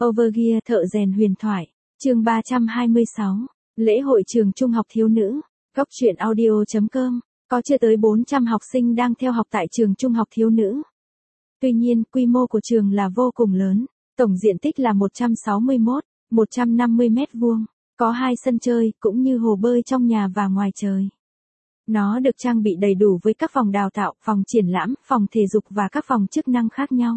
Overgear thợ rèn huyền thoại. Chương 326. Lễ hội trường trung học thiếu nữ. Góc truyện audio.com. Có chưa tới 400 học sinh đang theo học tại trường trung học thiếu nữ. Tuy nhiên, quy mô của trường là vô cùng lớn. Tổng diện tích là 150 mét vuông. Có 2 sân chơi, cũng như hồ bơi trong nhà và ngoài trời. Nó được trang bị đầy đủ với các phòng đào tạo, phòng triển lãm, phòng thể dục và các phòng chức năng khác nhau.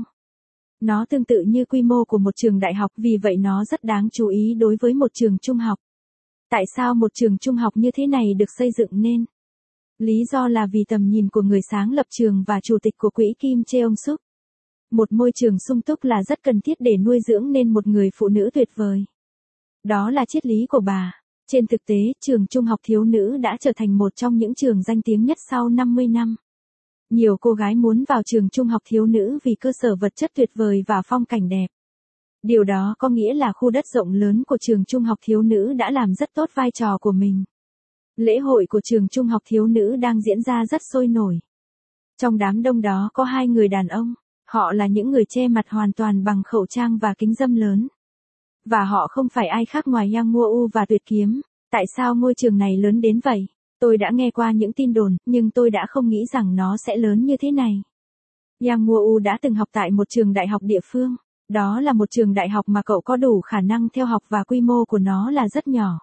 Nó tương tự như quy mô của một trường đại học, vì vậy nó rất đáng chú ý đối với một trường trung học. Tại sao một trường trung học như thế này được xây dựng nên? Lý do là vì tầm nhìn của người sáng lập trường và chủ tịch của quỹ Kim Cheong-suk. Một môi trường sung túc là rất cần thiết để nuôi dưỡng nên một người phụ nữ tuyệt vời. Đó là triết lý của bà. Trên thực tế, trường trung học thiếu nữ đã trở thành một trong những trường danh tiếng nhất sau 50 năm. Nhiều cô gái muốn vào trường trung học thiếu nữ vì cơ sở vật chất tuyệt vời và phong cảnh đẹp. Điều đó có nghĩa là khu đất rộng lớn của trường trung học thiếu nữ đã làm rất tốt vai trò của mình. Lễ hội của trường trung học thiếu nữ đang diễn ra rất sôi nổi. Trong đám đông đó có 2 người đàn ông. Họ là những người che mặt hoàn toàn bằng khẩu trang và kính râm lớn. Và họ không phải ai khác ngoài Yang Woo và Tuyệt Kiếm. Tại sao ngôi trường này lớn đến vậy? Tôi đã nghe qua những tin đồn, nhưng tôi đã không nghĩ rằng nó sẽ lớn như thế này. Yang Woo đã từng học tại một trường đại học địa phương. Đó là một trường đại học mà cậu có đủ khả năng theo học và quy mô của nó là rất nhỏ.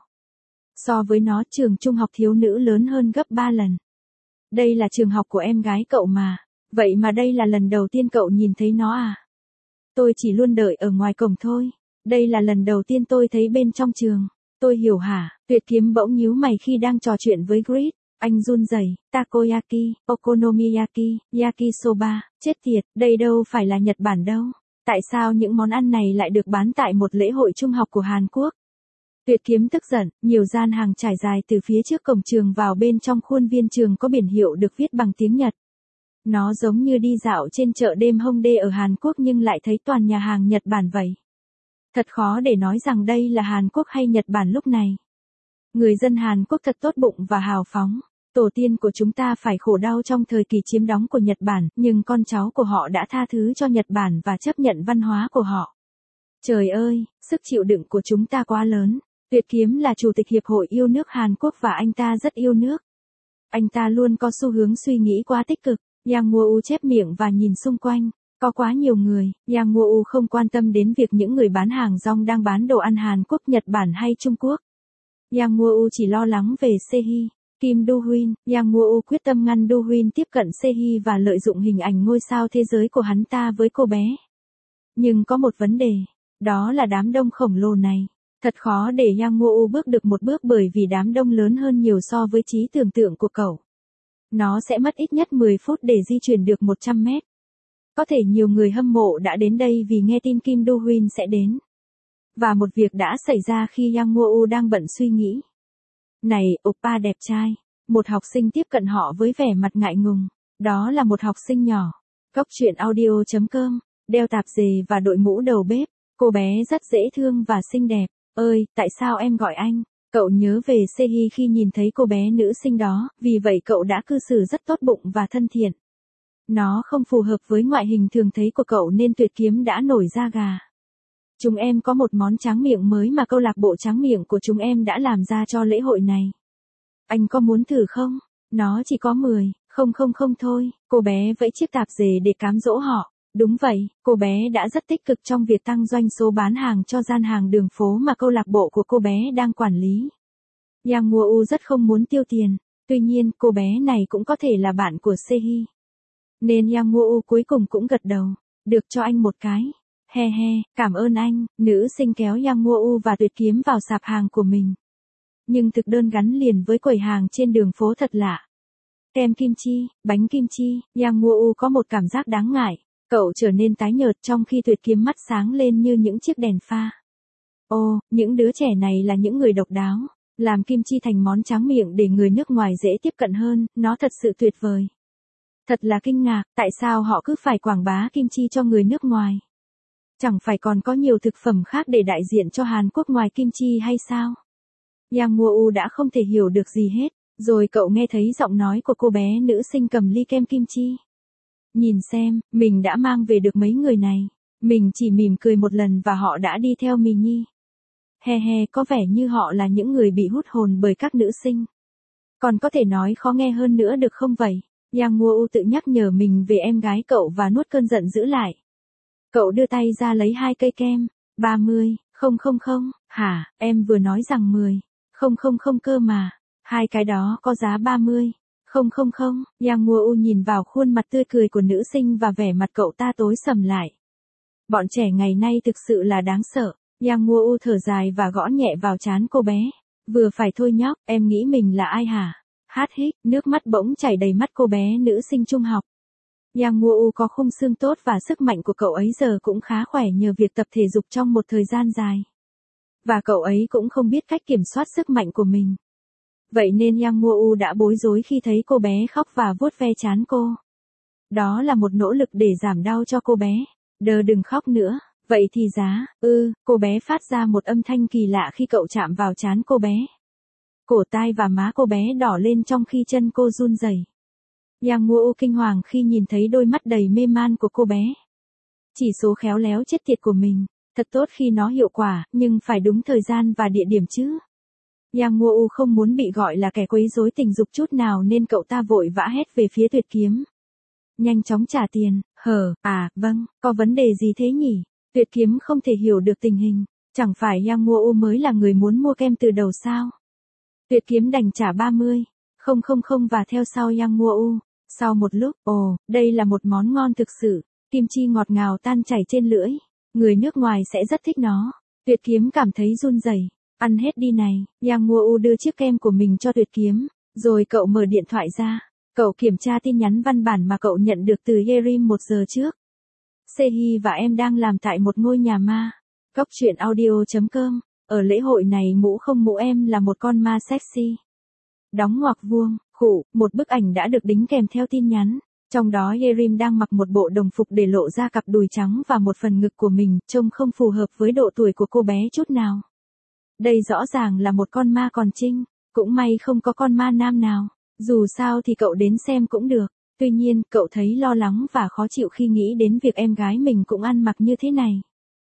So với nó, trường trung học thiếu nữ lớn hơn gấp 3 lần. Đây là trường học của em gái cậu mà. Vậy mà đây là lần đầu tiên cậu nhìn thấy nó à? Tôi chỉ luôn đợi ở ngoài cổng thôi. Đây là lần đầu tiên tôi thấy bên trong trường. Tôi hiểu hả? Tuyệt Kiếm bỗng nhíu mày khi đang trò chuyện với Grid. Anh run rẩy. Takoyaki, okonomiyaki, yakisoba. Chết tiệt, đây đâu phải là Nhật Bản đâu. Tại sao những món ăn này lại được bán tại một lễ hội trung học của Hàn Quốc? Tuyệt Kiếm tức giận. Nhiều gian hàng trải dài từ phía trước cổng trường vào bên trong khuôn viên trường có biển hiệu được viết bằng tiếng Nhật. Nó giống như đi dạo trên chợ đêm Hongdae ở Hàn Quốc nhưng lại thấy toàn nhà hàng Nhật Bản vậy. Thật khó để nói rằng đây là Hàn Quốc hay Nhật Bản lúc này. Người dân Hàn Quốc thật tốt bụng và hào phóng. Tổ tiên của chúng ta phải khổ đau trong thời kỳ chiếm đóng của Nhật Bản, nhưng con cháu của họ đã tha thứ cho Nhật Bản và chấp nhận văn hóa của họ. Trời ơi, sức chịu đựng của chúng ta quá lớn. Tuyệt Kiếm là chủ tịch Hiệp hội yêu nước Hàn Quốc và anh ta rất yêu nước. Anh ta luôn có xu hướng suy nghĩ quá tích cực. Yang Woo chép miệng và nhìn xung quanh. Có quá nhiều người. Yang Woo không quan tâm đến việc những người bán hàng rong đang bán đồ ăn Hàn Quốc, Nhật Bản hay Trung Quốc. Yang Woo chỉ lo lắng về Sehee, Kim Do Hyun. Yang Woo quyết tâm ngăn Do Hyun tiếp cận Sehee và lợi dụng hình ảnh ngôi sao thế giới của hắn ta với cô bé. Nhưng có một vấn đề. Đó là đám đông khổng lồ này. Thật khó để Yang Woo bước được một bước bởi vì đám đông lớn hơn nhiều so với trí tưởng tượng của cậu. Nó sẽ mất ít nhất 10 phút để di chuyển được 100 mét. Có thể nhiều người hâm mộ đã đến đây vì nghe tin Kim Do Hyun sẽ đến. Và một việc đã xảy ra khi Yang Woo đang bận suy nghĩ. Này, oppa đẹp trai. Một học sinh tiếp cận họ với vẻ mặt ngại ngùng. Đó là một học sinh nhỏ. Góc truyện audio.com. Đeo tạp dề và đội mũ đầu bếp. Cô bé rất dễ thương và xinh đẹp. Ơi, tại sao em gọi anh? Cậu nhớ về Sehee khi nhìn thấy cô bé nữ sinh đó, vì vậy cậu đã cư xử rất tốt bụng và thân thiện. Nó không phù hợp với ngoại hình thường thấy của cậu nên Tuyệt Kiếm đã nổi da gà. Chúng em có một món tráng miệng mới mà câu lạc bộ tráng miệng của chúng em đã làm ra cho lễ hội này. Anh có muốn thử không? Nó chỉ có 10, không thôi. Cô bé vẫy chiếc tạp dề để cám dỗ họ. Đúng vậy, cô bé đã rất tích cực trong việc tăng doanh số bán hàng cho gian hàng đường phố mà câu lạc bộ của cô bé đang quản lý. Yang Woo rất không muốn tiêu tiền, tuy nhiên cô bé này cũng có thể là bạn của Sehee. Nên Yang Woo cuối cùng cũng gật đầu, được cho anh một cái. He he, cảm ơn anh. Nữ sinh kéo Yang Woo và Tuyệt Kiếm vào sạp hàng của mình. Nhưng thực đơn gắn liền với quầy hàng trên đường phố thật lạ. Kem kim chi, bánh kim chi. Yang Woo có một cảm giác đáng ngại. Cậu trở nên tái nhợt trong khi Tuyệt Kiếm mắt sáng lên như những chiếc đèn pha. Ồ, những đứa trẻ này là những người độc đáo. Làm kim chi thành món tráng miệng để người nước ngoài dễ tiếp cận hơn, nó thật sự tuyệt vời. Thật là kinh ngạc, tại sao họ cứ phải quảng bá kim chi cho người nước ngoài? Chẳng phải còn có nhiều thực phẩm khác để đại diện cho Hàn Quốc ngoài kim chi hay sao? Yang Woo đã không thể hiểu được gì hết, rồi cậu nghe thấy giọng nói của cô bé nữ sinh cầm ly kem kim chi. Nhìn xem, mình đã mang về được mấy người này. Mình chỉ mỉm cười một lần và họ đã đi theo mình nhi. He he, có vẻ như họ là những người bị hút hồn bởi các nữ sinh. Còn có thể nói khó nghe hơn nữa được không vậy? Yang Nguo tự nhắc nhở mình về em gái cậu và nuốt cơn giận giữ lại. Cậu đưa tay ra lấy 2 cây kem. 30, không, hả, em vừa nói rằng 10, không cơ mà. 2 cái đó có giá 30, không. Yang Nguo nhìn vào khuôn mặt tươi cười của nữ sinh và vẻ mặt cậu ta tối sầm lại. Bọn trẻ ngày nay thực sự là đáng sợ. Yang Nguo thở dài và gõ nhẹ vào trán cô bé. Vừa phải thôi nhóc, em nghĩ mình là ai hả? Hát hích, nước mắt bỗng chảy đầy mắt cô bé nữ sinh trung học. Yang Nguo có khung xương tốt và sức mạnh của cậu ấy giờ cũng khá khỏe nhờ việc tập thể dục trong một thời gian dài. Và cậu ấy cũng không biết cách kiểm soát sức mạnh của mình. Vậy nên Yang Nguo đã bối rối khi thấy cô bé khóc và vuốt ve trán cô. Đó là một nỗ lực để giảm đau cho cô bé. Đừng khóc nữa. Vậy thì giá, cô bé phát ra một âm thanh kỳ lạ khi cậu chạm vào trán cô bé. Cổ tai và má cô bé đỏ lên trong khi chân cô run rẩy. Yang Nguo kinh hoàng khi nhìn thấy đôi mắt đầy mê man của cô bé. Chỉ số khéo léo chết tiệt của mình, thật tốt khi nó hiệu quả, nhưng phải đúng thời gian và địa điểm chứ. Yang Nguo không muốn bị gọi là kẻ quấy rối tình dục chút nào nên cậu ta vội vã hét về phía Tuyệt Kiếm. Nhanh chóng trả tiền, vâng, có vấn đề gì thế nhỉ? Tuyệt Kiếm không thể hiểu được tình hình, chẳng phải Yang Nguo mới là người muốn mua kem từ đầu sao? Tuyệt Kiếm đành trả 30, không và theo sau Yang Nguo. Sau một lúc, đây là một món ngon thực sự, kim chi ngọt ngào tan chảy trên lưỡi, người nước ngoài sẽ rất thích nó. Tuyệt Kiếm cảm thấy run rẩy, ăn hết đi này. Yang Nguo đưa chiếc kem của mình cho Tuyệt Kiếm, rồi cậu mở điện thoại ra, cậu kiểm tra tin nhắn văn bản mà cậu nhận được từ Yerim 1 giờ trước. Sehi và em đang làm tại một ngôi nhà ma. Góc truyện audio.com. Ở lễ hội này mũ không mũ em là một con ma sexy. Đóng ngoặc vuông, một bức ảnh đã được đính kèm theo tin nhắn. Trong đó Yerim đang mặc một bộ đồng phục để lộ ra cặp đùi trắng và một phần ngực của mình, trông không phù hợp với độ tuổi của cô bé chút nào. Đây rõ ràng là một con ma còn trinh, cũng may không có con ma nam nào. Dù sao thì cậu đến xem cũng được. Tuy nhiên, cậu thấy lo lắng và khó chịu khi nghĩ đến việc em gái mình cũng ăn mặc như thế này.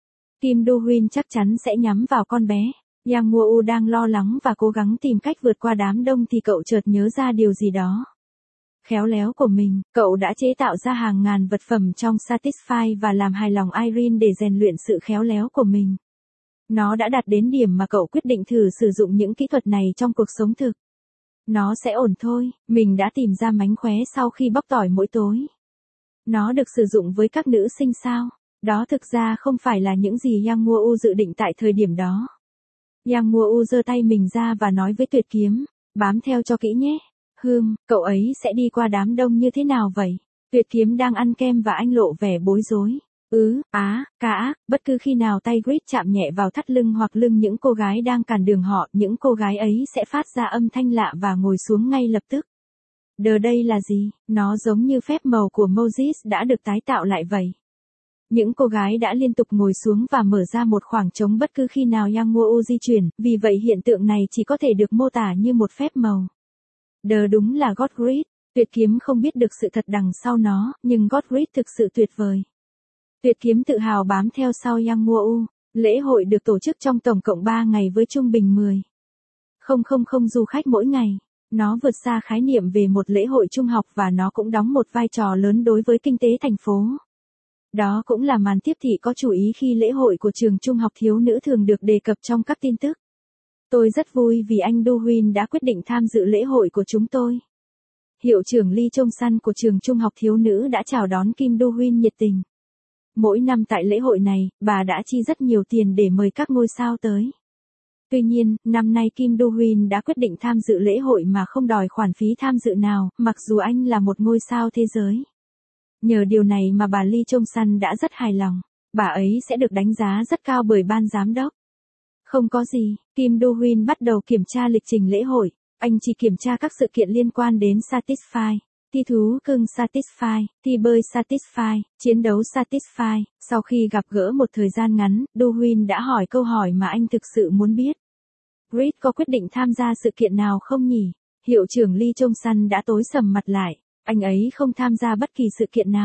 Kim Do Hyun chắc chắn sẽ nhắm vào con bé. Yang Nguo đang lo lắng và cố gắng tìm cách vượt qua đám đông thì cậu chợt nhớ ra điều gì đó. Khéo léo của mình, cậu đã chế tạo ra hàng ngàn vật phẩm trong Satisfy và làm hài lòng Irene để rèn luyện sự khéo léo của mình. Nó đã đạt đến điểm mà cậu quyết định thử sử dụng những kỹ thuật này trong cuộc sống thực. Nó sẽ ổn thôi, mình đã tìm ra mánh khóe sau khi bóc tỏi mỗi tối. Nó được sử dụng với các nữ sinh sao? Đó thực ra không phải là những gì Yang Nguo dự định tại thời điểm đó. Yang Nguo giơ tay mình ra và nói với Tuyệt Kiếm, bám theo cho kỹ nhé. Cậu ấy sẽ đi qua đám đông như thế nào vậy? Tuyệt Kiếm đang ăn kem và anh lộ vẻ bối rối. Bất cứ khi nào tay Grid chạm nhẹ vào thắt lưng hoặc lưng những cô gái đang cản đường họ, những cô gái ấy sẽ phát ra âm thanh lạ và ngồi xuống ngay lập tức. Đây là gì? Nó giống như phép màu của Moses đã được tái tạo lại vậy. Những cô gái đã liên tục ngồi xuống và mở ra một khoảng trống bất cứ khi nào Yang Nguo di chuyển, vì vậy hiện tượng này chỉ có thể được mô tả như một phép màu. Đúng là God Grid. Tuyệt Kiếm không biết được sự thật đằng sau nó, nhưng God Grid thực sự tuyệt vời. Tuyệt Kiếm tự hào bám theo sau Yang Nguo. Lễ hội được tổ chức trong tổng cộng 3 ngày với trung bình 10,000 du khách mỗi ngày. Nó vượt xa khái niệm về một lễ hội trung học và nó cũng đóng một vai trò lớn đối với kinh tế thành phố. Đó cũng là màn tiếp thị có chủ ý khi lễ hội của trường trung học thiếu nữ thường được đề cập trong các tin tức. Tôi rất vui vì anh Do Hyun đã quyết định tham dự lễ hội của chúng tôi. Hiệu trưởng Lee Chong San của trường trung học thiếu nữ đã chào đón Kim Do Hyun nhiệt tình. Mỗi năm tại lễ hội này, bà đã chi rất nhiều tiền để mời các ngôi sao tới. Tuy nhiên, năm nay Kim Do Hyun đã quyết định tham dự lễ hội mà không đòi khoản phí tham dự nào, mặc dù anh là một ngôi sao thế giới. Nhờ điều này mà bà Lee Chong San đã rất hài lòng. Bà ấy sẽ được đánh giá rất cao bởi ban giám đốc. Không có gì, Kim Do Hyun bắt đầu kiểm tra lịch trình lễ hội. Anh chỉ kiểm tra các sự kiện liên quan đến Satisfy, thi thú cưng Satisfy, thi bơi Satisfy, chiến đấu Satisfy. Sau khi gặp gỡ một thời gian ngắn, Do Hyun đã hỏi câu hỏi mà anh thực sự muốn biết. Grid có quyết định tham gia sự kiện nào không nhỉ? Hiệu trưởng Lee Chong San đã tối sầm mặt lại. Anh ấy không tham gia bất kỳ sự kiện nào.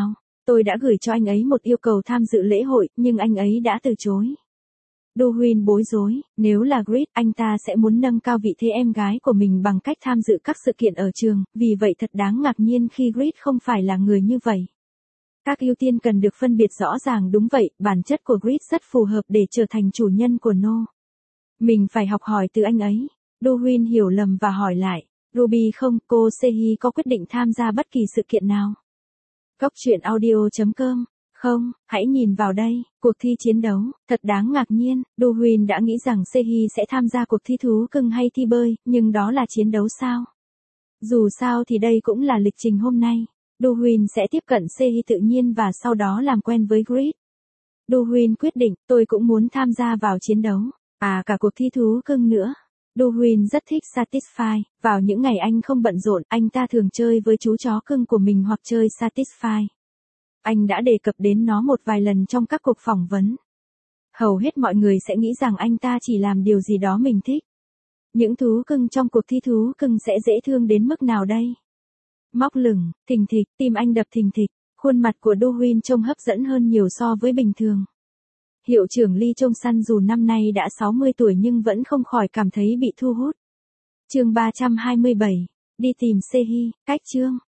Tôi đã gửi cho anh ấy một yêu cầu tham dự lễ hội, nhưng anh ấy đã từ chối. Do Huynh bối rối, nếu là Grid, anh ta sẽ muốn nâng cao vị thế em gái của mình bằng cách tham dự các sự kiện ở trường, vì vậy thật đáng ngạc nhiên khi Grid không phải là người như vậy. Các ưu tiên cần được phân biệt rõ ràng, đúng vậy, bản chất của Grid rất phù hợp để trở thành chủ nhân của No. Mình phải học hỏi từ anh ấy. Do Huynh hiểu lầm và hỏi lại, Ruby không, cô Sehi có quyết định tham gia bất kỳ sự kiện nào? Góc truyện audio.com. Không, hãy nhìn vào đây, cuộc thi chiến đấu, thật đáng ngạc nhiên, Do Huynh đã nghĩ rằng Sehi sẽ tham gia cuộc thi thú cưng hay thi bơi, nhưng đó là chiến đấu sao? Dù sao thì đây cũng là lịch trình hôm nay. Do Huynh sẽ tiếp cận Sehi tự nhiên và sau đó làm quen với Grid. Do Huynh quyết định, tôi cũng muốn tham gia vào chiến đấu. Cả cuộc thi thú cưng nữa. Do Huynh rất thích Satisfy, vào những ngày anh không bận rộn, anh ta thường chơi với chú chó cưng của mình hoặc chơi Satisfy. Anh đã đề cập đến nó một vài lần trong các cuộc phỏng vấn. Hầu hết mọi người sẽ nghĩ rằng anh ta chỉ làm điều gì đó mình thích. Những thú cưng trong cuộc thi thú cưng sẽ dễ thương đến mức nào đây? Móc lửng, thình thịch, tim anh đập thình thịch, khuôn mặt của Do Huynh trông hấp dẫn hơn nhiều so với bình thường. Hiệu trưởng Lee Chong Sun dù năm nay đã 60 tuổi nhưng vẫn không khỏi cảm thấy bị thu hút. Chương 327, đi tìm Sehi, cách chương